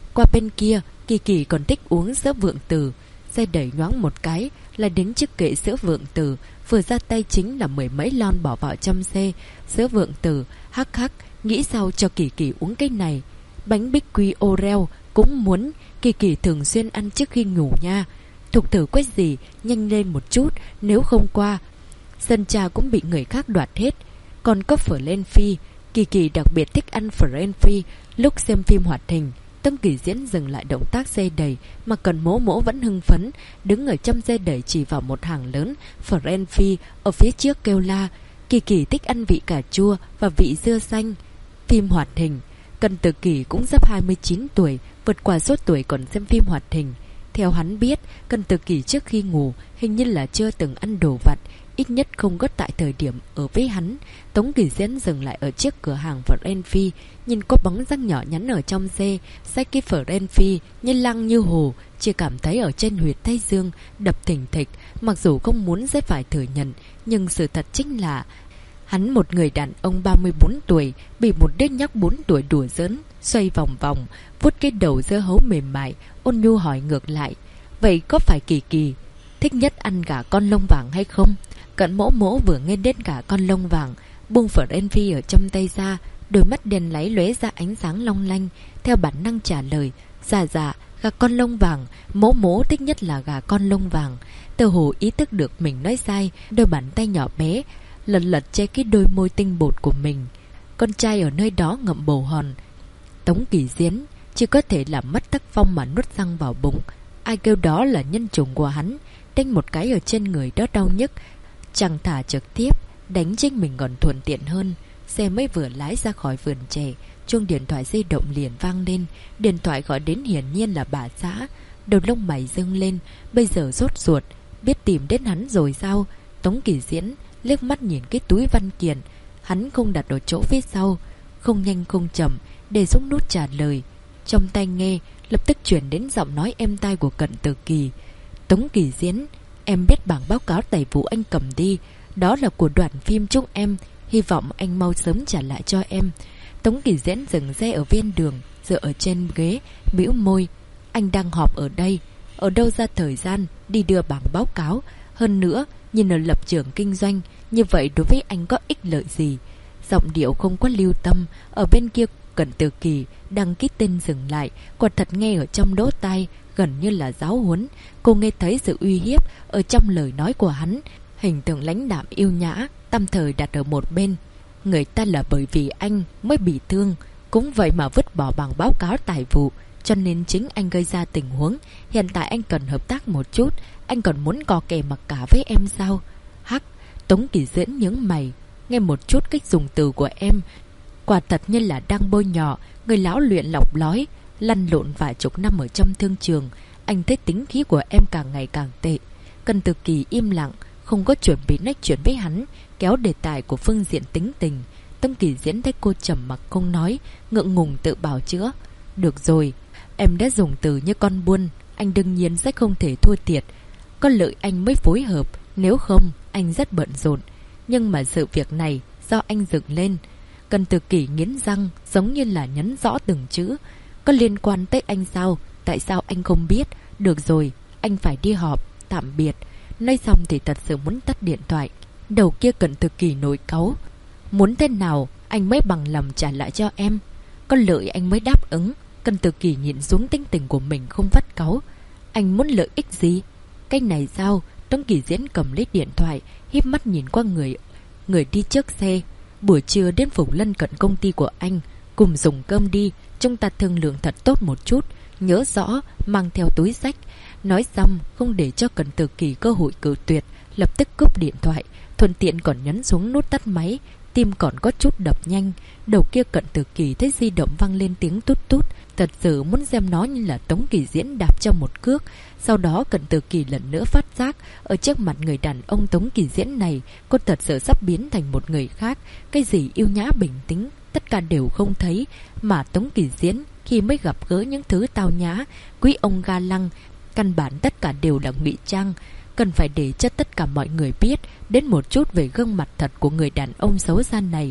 Qua bên kia, Kỳ Kỳ còn thích uống sữa Vượng Tử. Xe đẩy nhoáng một cái là đến chiếc kệ sữa Vượng Tử, vừa ra tay chính là 10 mấy lon bỏ vào trong xe. Sữa Vượng Tử, hắc hắc, nghĩ sao cho Kỳ Kỳ uống cái này. Bánh bích quy Oreo cũng muốn, Kỳ Kỳ thường xuyên ăn trước khi ngủ nha. Thục Tử quét gì, nhanh lên một chút, nếu không qua sân trà cũng bị người khác đoạt hết. Còn có phở Lên Phi, Kỳ Kỳ đặc biệt thích ăn phở Lên Phi lúc xem phim hoạt hình. Tống Kỳ Diễn dừng lại động tác xe đẩy, mà Cần Mỗ Mỗ vẫn hưng phấn, đứng ở trong xe đẩy chỉ vào một hàng lớn phở Lên Phi ở phía trước kêu la. Kỳ Kỳ thích ăn vị cà chua và vị dưa xanh. Phim hoạt hình, Cần Tử Kỳ cũng sắp 29 tuổi, vượt qua số tuổi còn xem phim hoạt hình. Theo hắn biết, Cần Tử Kỳ trước khi ngủ hình như là chưa từng ăn đồ vặt, ít nhất không có tại thời điểm ở với hắn. Tống Kỳ Diễn dừng lại ở chiếc cửa hàng phở Lên Phi, nhìn có bóng dáng nhỏ nhắn ở trong xe, xách cái phở Lên Phi như lăng như hồ, chỉ cảm thấy ở trên huyệt thái dương đập thình thịch. Mặc dù không muốn sẽ phải thừa nhận, nhưng sự thật chính là hắn một người đàn ông 34 tuổi bị một đứa nhóc 4 tuổi đùa giỡn, xoay vòng vòng, vuốt cái đầu dưa hấu mềm mại, ôn nhu hỏi ngược lại: vậy có phải Kỳ Kỳ thích nhất ăn gà con lông vàng hay không? Cận Mỗ Mỗ vừa nghe đến gà con lông vàng, buông phở Lên Phi ở trong tay ra, đôi mắt đen láy lóe ra ánh sáng long lanh, theo bản năng trả lời: dạ dạ, gà con lông vàng, Mỗ Mỗ thích nhất là gà con lông vàng. Tơ hồ ý thức được mình nói sai, đôi bàn tay nhỏ bé lật lật che cái đôi môi tinh bột của mình. Con trai ở nơi đó ngậm bầu hòn. Tống Kỳ Diễn chỉ có thể làm mất tác phong mà nuốt răng vào bụng. Ai kêu đó là nhân chủng của hắn, đánh một cái ở trên người đó đau nhức, chẳng thả trực tiếp đánh chính mình còn thuận tiện hơn. Xe mới vừa lái ra khỏi vườn chè, chuông điện thoại di động liền vang lên. Điện thoại gọi đến hiển nhiên là bà xã. Đầu lông mày dâng lên, bây giờ rốt ruột, biết tìm đến hắn rồi sao? Tống Kỳ Diễn liếc mắt nhìn cái túi văn kiện hắn không đặt ở chỗ phía sau, không nhanh không chậm để xuống nút trả lời. Trong tai nghe lập tức chuyển đến giọng nói êm tai của Cận Tử Kỳ: Tống Kỳ Diễn, em biết bảng báo cáo tài vụ anh cầm đi, đó là của đoàn phim chúc em, hy vọng anh mau sớm trả lại cho em. Tống Kỳ Diễn dừng xe ở ven đường, dựa ở trên ghế, bĩu môi: anh đang họp ở đây, ở đâu ra thời gian đi đưa bảng báo cáo? Hơn nữa, nhìn ở lập trường kinh doanh, như vậy đối với anh có ích lợi gì? Giọng điệu không có lưu tâm. Ở bên kia Cận Tử Kỳ đăng ký tên dừng lại, quả thật nghe ở trong lỗ tai gần như là giáo huấn. Cô nghe thấy sự uy hiếp ở trong lời nói của hắn, hình tượng lãnh đạm yêu nhã tạm thời đặt ở một bên. Người ta là bởi vì anh mới bị thương, cũng vậy mà vứt bỏ bằng báo cáo tài vụ, cho nên chính anh gây ra tình huống. Hiện tại anh cần hợp tác một chút, anh còn muốn cò kè mặc cả với em sao? Hắc. Tống Kỳ Diễn nhướng mày, nghe một chút cách dùng từ của em, quả thật như là đang bôi nhọ người lão luyện lọc lói, lăn lộn vài chục năm ở trong thương trường. Anh thấy tính khí của em càng ngày càng tệ. Cận Tử Kỳ im lặng, không có chuẩn bị nói chuyện với hắn, kéo đề tài của phương diện tính tình. Tống Kỳ Diễn thấy cô trầm mặc không nói, ngượng ngùng tự bào chữa: được rồi, em đã dùng từ như con buôn, anh đương nhiên sẽ không thể thua thiệt. Có lợi anh mới phối hợp, nếu không anh rất bận rộn. Nhưng mà sự việc này do anh dựng lên. Cận Tử Kỳ nghiến răng, giống như là nhấn rõ từng chữ. Có liên quan tới anh sao? Tại sao anh không biết? Được rồi, anh phải đi họp, tạm biệt. Nói xong thì thật sự muốn tắt điện thoại. Đầu kia Cận Tử Kỳ nổi cáu: muốn thế nào anh mới bằng lòng trả lại cho em? Có lợi anh mới đáp ứng. Cận Tử Kỳ nhìn xuống tính tình của mình không vắt cáu. Anh muốn lợi ích gì? Cái này sao? Tống Kỳ Diễn cầm lấy điện thoại, híp mắt nhìn qua người đi trước xe: buổi trưa đến phủ lân cận công ty của anh, cùng dùng cơm đi, chúng ta thương lượng thật tốt một chút, nhớ rõ mang theo túi xách. Nói xong không để cho Cận Tử Kỳ cơ hội cự tuyệt, lập tức cúp điện thoại, thuận tiện còn nhấn xuống nút tắt máy. Tim còn có chút đập nhanh. Đầu kia Cận Tử Kỳ thấy di động vang lên tiếng tút tút, thật sự muốn xem nó như là Tống Kỳ Diễn đạp cho một cước. Sau đó Cận Tử Kỳ lần nữa phát giác, ở trước mặt người đàn ông Tống Kỳ Diễn này, cô thật sự sắp biến thành một người khác. Cái gì yêu nhã bình tĩnh, tất cả đều không thấy. Mà Tống Kỳ Diễn khi mới gặp gỡ những thứ tao nhã, quý ông ga lăng, căn bản tất cả đều là ngụy trang. Cần phải để cho tất cả mọi người biết đến một chút về gương mặt thật của người đàn ông xấu xa này.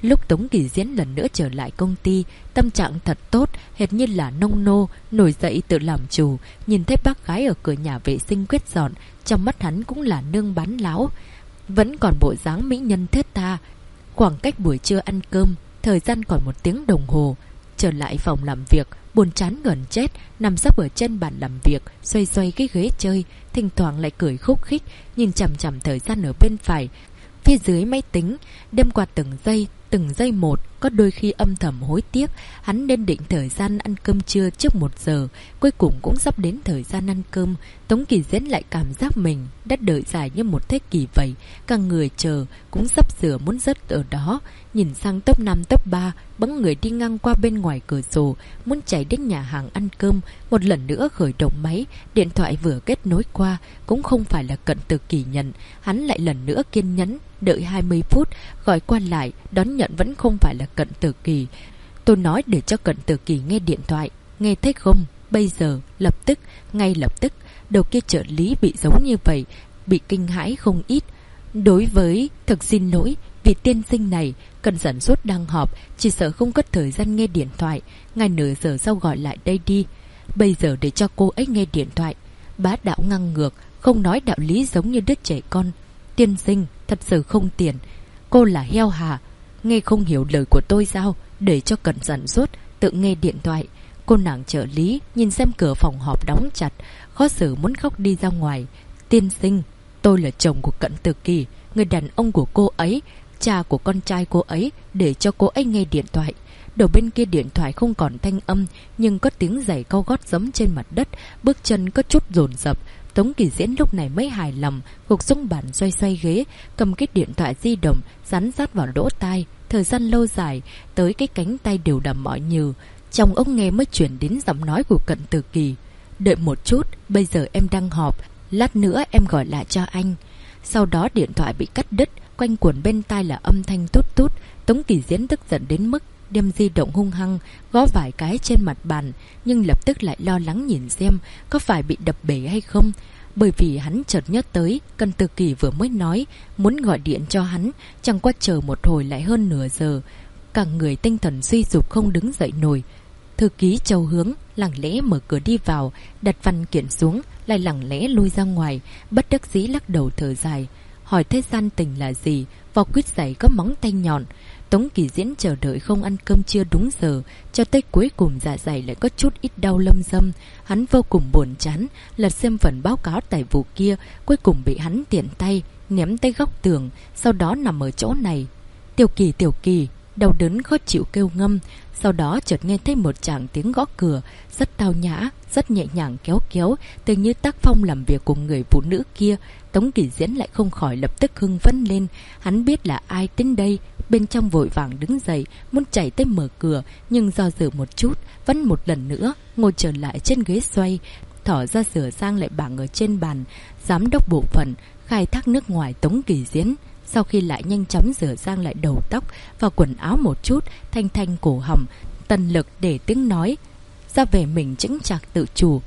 Lúc Tống Kỳ Diễn lần nữa trở lại công ty, tâm trạng thật tốt, hệt như là nông nô, nổi dậy tự làm chủ. Nhìn thấy bác gái ở cửa nhà vệ sinh quét dọn, trong mắt hắn cũng là nương bán láo. Vẫn còn bộ dáng mỹ nhân thướt tha. Khoảng cách buổi trưa ăn cơm, thời gian còn 1 tiếng đồng hồ. Trở lại phòng làm việc, buồn chán gần chết, nằm sấp ở trên bàn làm việc, xoay xoay cái ghế chơi, thỉnh thoảng lại cười khúc khích, nhìn chằm chằm thời gian ở bên phải. Phía dưới máy tính, đêm qua từng giây một, có đôi khi âm thầm hối tiếc, hắn nên định thời gian ăn cơm trưa trước 1 giờ, cuối cùng cũng sắp đến thời gian ăn cơm. Tống Kỳ Diễn lại cảm giác mình đã đợi dài như 1 thế kỷ vậy, cả người chờ cũng sắp sửa muốn rớt ở đó. Nhìn sang top 5 top 3, bóng người đi ngang qua bên ngoài cửa sổ, muốn chạy đến nhà hàng ăn cơm. Một lần nữa khởi động máy, điện thoại vừa kết nối qua, cũng không phải là Cận Từ Kỳ nhận. Hắn lại lần nữa kiên nhẫn đợi 20 phút, gọi qua lại, đón nhận vẫn không phải là Cận Từ Kỳ. Tôi nói để cho Cận Từ Kỳ nghe điện thoại, nghe thấy không? Bây giờ, lập tức, ngay lập tức. Đầu kia trợ lý bị giống như vậy, bị kinh hãi không ít. Đối với thực xin lỗi, vì tiên sinh này, cần sản xuất đang họp, chỉ sợ không có thời gian nghe điện thoại. Ngay nửa giờ sau gọi lại đây đi. Bây giờ để cho cô ấy nghe điện thoại. Bá đạo ngang ngược, không nói đạo lý giống như đứa trẻ con. Tiên sinh, thật sự không tiền. Cô là heo hả? Nghe không hiểu lời của tôi sao? Để cho Cận sản xuất tự nghe điện thoại. Cô nàng trợ lý nhìn xem cửa phòng họp đóng chặt, khó xử muốn khóc đi ra ngoài. Tiên sinh, tôi là chồng của Cận Từ Kỳ, người đàn ông của cô ấy, cha của con trai cô ấy, để cho cô ấy nghe điện thoại. Đầu bên kia điện thoại không còn thanh âm, nhưng có tiếng giày cao gót giẫm trên mặt đất, bước chân có chút dồn dập. Tống Kỳ Diễn lúc này mới hài lòng, gục xuống bàn xoay xoay ghế, cầm cái điện thoại di động dán sát vào lỗ tai. Thời gian lâu dài, tới cái cánh tay đều đầm mỏi nhừ. Trong ống nghe mới chuyển đến giọng nói của Cận Từ Kỳ. Đợi một chút, bây giờ em đang họp, lát nữa em gọi lại cho anh. Sau đó điện thoại bị cắt đứt, quanh quẩn bên tai là âm thanh tút tút. Tống Kỳ Diễn tức giận đến mức đem di động hung hăng gõ vài cái trên mặt bàn, nhưng lập tức lại lo lắng nhìn xem có phải bị đập bể hay không. Bởi vì hắn chợt nhớ tới Cận Từ Kỳ vừa mới nói muốn gọi điện cho hắn, chẳng qua chờ một hồi lại hơn nửa giờ. Cả người tinh thần suy sụp không đứng dậy nổi. Thư ký Châu Hướng lặng lẽ mở cửa đi vào, đặt văn kiện xuống, lại lặng lẽ lui ra ngoài, bất đắc dĩ lắc đầu thở dài. Hỏi thế gian tình là gì? Vào quýt giày có móng tay nhọn. Tống Kỳ Diễn chờ đợi không ăn cơm trưa đúng giờ, cho tới cuối cùng dạ dày lại có chút ít đau lâm dâm. Hắn vô cùng buồn chán, lật xem phần báo cáo tài vụ kia, cuối cùng bị hắn tiện tay ném tới góc tường, sau đó nằm ở chỗ này. Tiểu Kỳ, đau đớn khó chịu kêu ngâm. Sau đó chợt nghe thấy một tràng tiếng gõ cửa, rất tao nhã, rất nhẹ nhàng kéo kéo, tự như tác phong làm việc của người phụ nữ kia. Tống Kỳ Diễn lại không khỏi lập tức hưng phấn lên. Hắn biết là ai đến đây, bên trong vội vàng đứng dậy, muốn chạy tới mở cửa, nhưng do dự một chút, vẫn một lần nữa ngồi trở lại trên ghế xoay, thỏ ra sửa sang lại bảng ở trên bàn. Giám đốc bộ phận khai thác nước ngoài Tống Kỳ Diễn. Sau khi lại nhanh chóng sửa sang lại đầu tóc và quần áo một chút, thanh thanh cổ họng, tận lực để tiếng nói ra vẻ mình chững chạc tự chủ.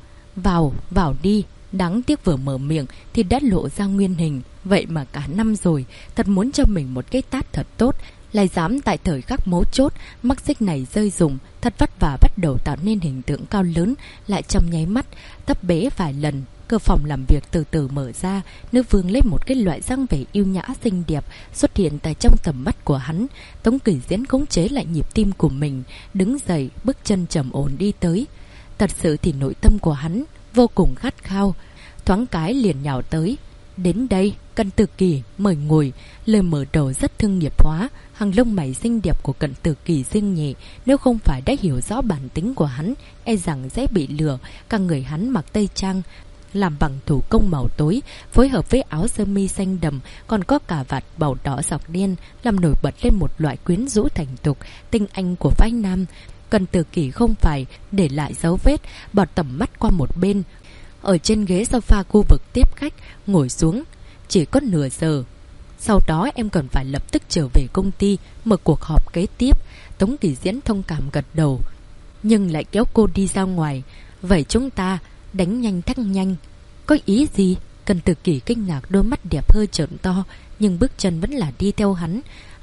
Vào đi. Đáng tiếc vừa mở miệng thì đã lộ ra nguyên hình. Vậy mà cả năm rồi, thật muốn cho mình một cái tát thật tốt, lại dám tại thời khắc mấu chốt mắc xích này rơi rụng. Thật vất vả bắt đầu tạo nên hình tượng cao lớn, lại trong nháy mắt thấp bế vài lần. Cửa phòng làm việc từ từ mở ra, nữ vương lấy một cái loại dáng vẻ yêu nhã xinh đẹp xuất hiện tại trong tầm mắt của hắn. Tống Kỳ Diễn khống chế lại nhịp tim của mình, đứng dậy, bước chân trầm ổn đi tới. Thật sự thì nội tâm của hắn vô cùng khát khao, thoáng cái liền nhào tới. Đến đây, Cận Từ Kỳ, mời ngồi. Lời mở đầu rất thương nghiệp hóa, hàng lông mày xinh đẹp của Cận Từ Kỳ riêng nhẹ. Nếu không phải đã hiểu rõ bản tính của hắn, e rằng dễ bị lừa. Cả người hắn mặc tây trang làm bằng thủ công màu tối, phối hợp với áo sơ mi xanh đậm, còn có cà vạt màu đỏ dọc đen, làm nổi bật lên một loại quyến rũ thành tục, tinh anh của phái nam. Cận Từ Kỳ không phải để lại dấu vết, bỏ tầm mắt qua một bên, ở trên ghế sofa khu vực tiếp khách ngồi xuống. Chỉ có nửa giờ, sau đó em cần phải lập tức trở về công ty mở cuộc họp kế tiếp. Tống Kỳ Diễn thông cảm gật đầu, nhưng lại kéo cô đi ra ngoài. Vậy chúng ta đánh nhanh thắng nhanh. Có ý gì? Cận Từ Kỳ kinh ngạc, đôi mắt đẹp hơi trợn to, nhưng bước chân vẫn là đi theo hắn.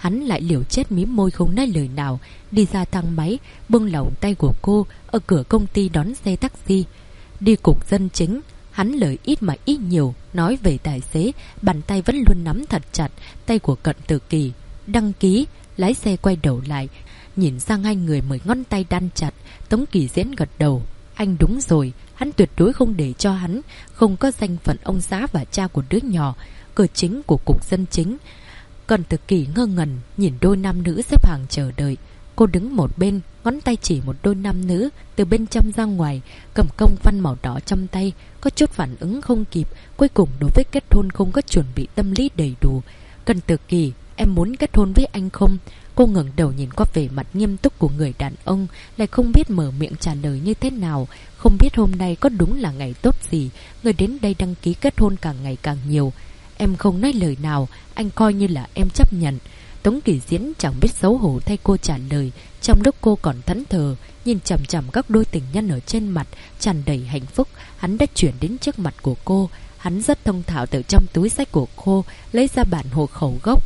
hắn lại liều chết mím môi không nói lời nào, đi ra thang máy, buông lỏng tay của cô ở cửa công ty đón xe taxi. Đi cục dân chính, hắn lời ít mà ý nhiều, nói về tài xế, bàn tay vẫn luôn nắm thật chặt tay của Cận Tử Kỳ. Đăng ký, lái xe quay đầu lại, nhìn sang hai người mười ngón tay đan chặt. Tống Kỳ Diễn gật đầu. Anh đúng rồi, hắn tuyệt đối không để cho hắn không có danh phận ông xã và cha của đứa nhỏ. Cửa chính của cục dân chính. Cận Tử Kỳ ngơ ngẩn nhìn đôi nam nữ xếp hàng chờ đợi. Cô đứng một bên, ngón tay chỉ một đôi nam nữ từ bên trong ra ngoài, cầm công văn màu đỏ trong tay, có chút phản ứng không kịp. Cuối cùng đối với kết hôn không có chuẩn bị tâm lý đầy đủ. Cận Tử Kỳ, em muốn kết hôn với anh không? Cô ngẩng đầu nhìn qua vẻ mặt nghiêm túc của người đàn ông, lại không biết mở miệng trả lời như thế nào. Không biết hôm nay có đúng là ngày tốt gì, người đến đây đăng ký kết hôn càng ngày càng nhiều. Em không nói lời nào, anh coi như là em chấp nhận. Tống Kỳ Diễn chẳng biết xấu hổ thay cô trả lời. Trong lúc cô còn thẫn thờ nhìn chằm chằm các đôi tình nhân ở trên mặt tràn đầy hạnh phúc, hắn đã chuyển đến trước mặt của cô. Hắn rất thông thạo từ trong túi xách của cô lấy ra bản hộ khẩu gốc,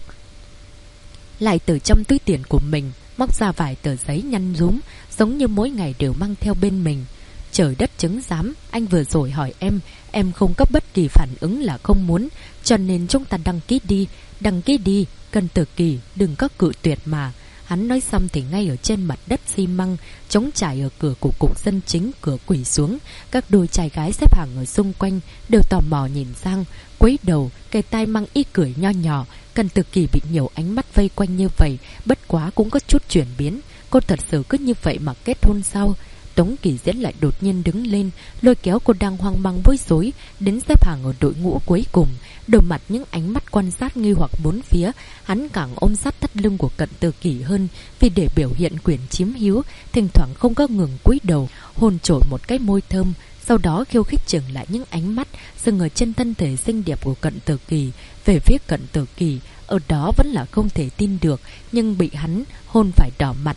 lại từ trong túi tiền của mình móc ra vài tờ giấy nhăn nhúm, giống như mỗi ngày đều mang theo bên mình. Trời đất chứng giám, anh vừa rồi hỏi em không có bất kỳ phản ứng là không muốn, cho nên chúng ta đăng ký đi, Cận Tử Kỳ, đừng có cự tuyệt mà. Hắn nói xong thì ngay ở trên mặt đất xi măng trống trải ở cửa của cục dân chính, cửa quỳ xuống. Các đôi trai gái xếp hàng ở xung quanh đều tò mò nhìn sang, quấy đầu, cái tai mang ý cười nho nhỏ. Cận Tử Kỳ bị nhiều ánh mắt vây quanh như vậy, bất quá cũng có chút chuyển biến. Cô thật sự cứ như vậy mà kết hôn sao? Tống Kỳ Diễn lại đột nhiên đứng lên, lôi kéo cô đang hoang mang bối rối đến xếp hàng ở đội ngũ cuối cùng. Đầu mặt những ánh mắt quan sát nghi hoặc bốn phía, hắn càng ôm sát thắt lưng của Cận Tử Kỳ hơn, vì để biểu hiện quyền chiếm hữu, thỉnh thoảng không có ngừng cúi đầu hôn trộn một cái môi thơm, sau đó khiêu khích chừng lại những ánh mắt dừng ở trên thân thể xinh đẹp của Cận Tử Kỳ. Về phía Cận Tử Kỳ, ở đó vẫn là không thể tin được, nhưng bị hắn hôn phải đỏ mặt.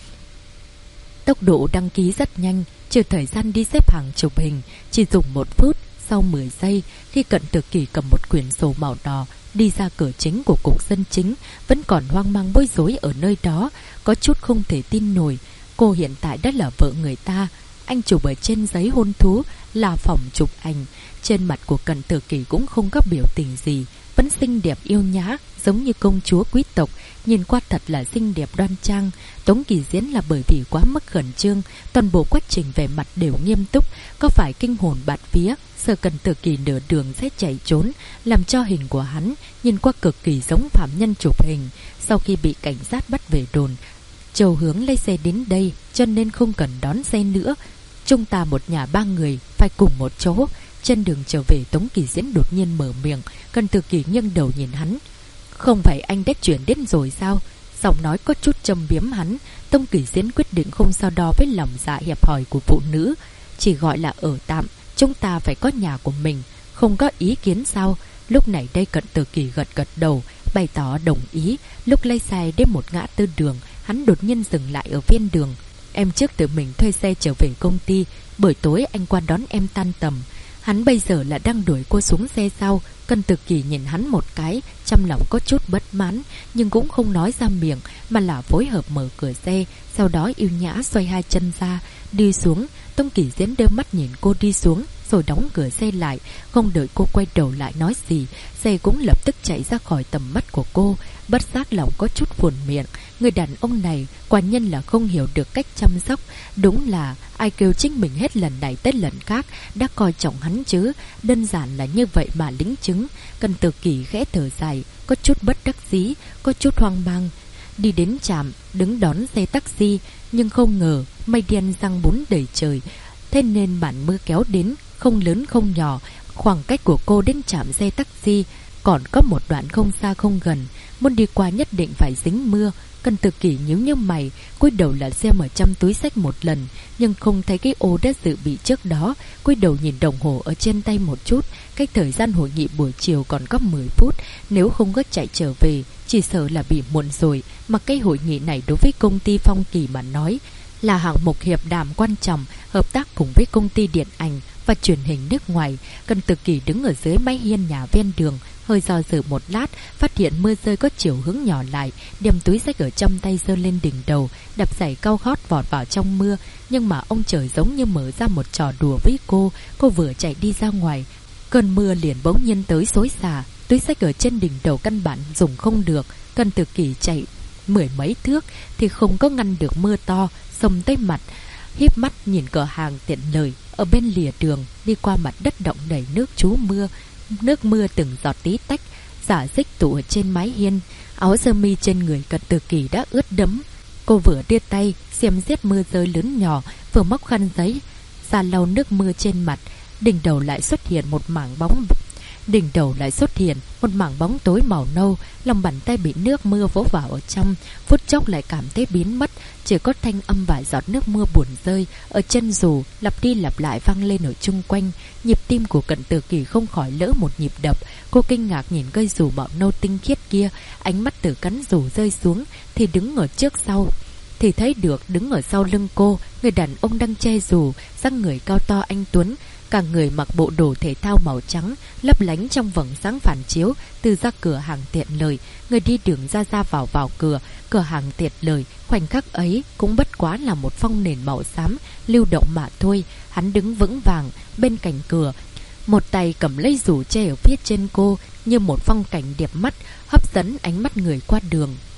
Tốc độ đăng ký rất nhanh, trừ thời gian đi xếp hàng chụp hình, chỉ dùng 1 phút. Sau 10 giây, khi Cận Tử Kỳ cầm một quyển sổ màu đỏ đi ra cửa chính của cục dân chính, vẫn còn hoang mang bối rối ở nơi đó, có chút không thể tin nổi. Cô hiện tại đã là vợ người ta. Anh chụp ở trên giấy hôn thú là phòng chụp ảnh. Trên mặt của Cận Tử Kỳ cũng không có biểu tình gì, vẫn xinh đẹp yêu nhã, giống như công chúa quý tộc, nhìn qua thật là xinh đẹp đoan trang. Tống Kỳ Diễn là bởi vì quá mức khẩn trương, toàn bộ quá trình về mặt đều nghiêm túc, có phải kinh hồn bạt vía, sợ Cận Tử Kỳ nửa đường sẽ chạy trốn, làm cho hình của hắn nhìn qua cực kỳ giống phạm nhân chụp hình. Sau khi bị cảnh sát bắt về đồn, Châu Hướng lấy xe đến đây, cho nên không cần đón xe nữa. Chúng ta một nhà 3 người phải cùng một chỗ. Trên đường trở về, Tống Kỳ Diễn đột nhiên mở miệng. Cận Tử Kỳ nghiêng đầu nhìn hắn. Không phải anh đã chuyển đến rồi sao? Giọng nói có chút châm biếm hắn. Tống Kỳ Diễn quyết định không so đo với lòng dạ hẹp hòi của phụ nữ, chỉ gọi là ở tạm. Chúng ta phải có nhà của mình, không có ý kiến sao? Lúc này đây Cận Tử Kỳ gật gật đầu, bày tỏ đồng ý. Lúc lái xe đến một ngã tư đường, hắn đột nhiên dừng lại ở ven đường. Em trước tự mình thuê xe trở về công ty, buổi tối anh qua đón em tan tầm. Hắn bây giờ là đang đuổi cô xuống xe sau. Cận Tử Kỳ nhìn hắn một cái, trong lòng có chút bất mãn, nhưng cũng không nói ra miệng, mà là phối hợp mở cửa xe, sau đó yêu nhã xoay hai chân ra, đi xuống. Tống Kỳ Diễn đưa mắt nhìn cô đi xuống, rồi đóng cửa xe lại, không đợi cô quay đầu lại nói gì, xe cũng lập tức chạy ra khỏi tầm mắt của cô. Bất giác lòng có chút buồn miệng, người đàn ông này quả nhân là không hiểu được cách chăm sóc. Đúng là ai kêu chính mình hết lần này tới lần khác đã coi trọng hắn chứ, đơn giản là như vậy mà lính chứng. Cận Tử Kỳ khẽ thở dài, có chút bất đắc dĩ, có chút hoang mang. Đi đến trạm, đứng đón xe taxi, nhưng không ngờ mây đen giăng bún đầy trời, thế nên màn mưa kéo đến, không lớn không nhỏ. Khoảng cách của cô đến trạm xe taxi còn có một đoạn không xa không gần, muốn đi qua nhất định phải dính mưa. Cận Tử Kỳ nhíu như mày, cúi đầu là xem ở trong túi xách một lần, nhưng không thấy cái ô đã dự bị trước đó. Cúi đầu nhìn đồng hồ ở trên tay một chút, cách thời gian hội nghị buổi chiều còn có 10 phút, nếu không có chạy trở về, chỉ sợ là bị muộn rồi. Mà cái hội nghị này đối với công ty Phong Kỳ mà nói là hạng mục hiệp đàm quan trọng, hợp tác cùng với công ty điện ảnh và truyền hình nước ngoài. Cận Tử Kỳ đứng ở dưới mái hiên nhà ven đường, hơi do dự một lát, phát hiện mưa rơi có chiều hướng nhỏ lại, đem túi xách ở trong tay giơ lên đỉnh đầu, đạp giày cao gót vọt vào trong mưa. Nhưng mà ông trời giống như mở ra một trò đùa với cô vừa chạy đi ra ngoài, cơn mưa liền bỗng nhiên tới xối xả. Túi xách ở trên đỉnh đầu căn bản dùng không được, Cần Tử Kỷ chạy mười mấy thước thì không có ngăn được mưa to xông tới mặt. Híp mắt nhìn cửa hàng tiện lợi ở bên lìa đường, đi qua mặt đất đọng đầy nước trú mưa. Nước mưa từng giọt tí tách rả rích tụ ở trên mái hiên. Áo sơ mi trên người Cần Tử Kỷ đã ướt đẫm. Cô vừa đưa tay xem xét mưa rơi lớn nhỏ, vừa móc khăn giấy ra lau nước mưa trên mặt. Đỉnh đầu lại xuất hiện một mảng bóng tối màu nâu. Lòng bàn tay bị nước mưa vỗ vào ở trong, phút chốc lại cảm thấy biến mất. Chỉ có thanh âm vài giọt nước mưa buồn rơi ở chân dù lặp đi lặp lại vang lên ở chung quanh. Nhịp tim của Cận Tử Kỷ không khỏi lỡ một nhịp đập. Cô kinh ngạc nhìn cây dù màu nâu tinh khiết kia, ánh mắt từ cắn dù rơi xuống thì thấy được đứng ở sau lưng cô, người đàn ông đang che dù, dáng người cao to anh tuấn, cả người mặc bộ đồ thể thao màu trắng lấp lánh trong vầng sáng phản chiếu từ ra cửa hàng tiện lợi. Người đi đường ra vào cửa hàng tiện lợi, khoảnh khắc ấy cũng bất quá là một phong nền màu xám lưu động mà thôi. Hắn đứng vững vàng bên cạnh cửa, một tay cầm lấy dù che ở phía trên cô, như một phong cảnh đẹp mắt hấp dẫn ánh mắt người qua đường.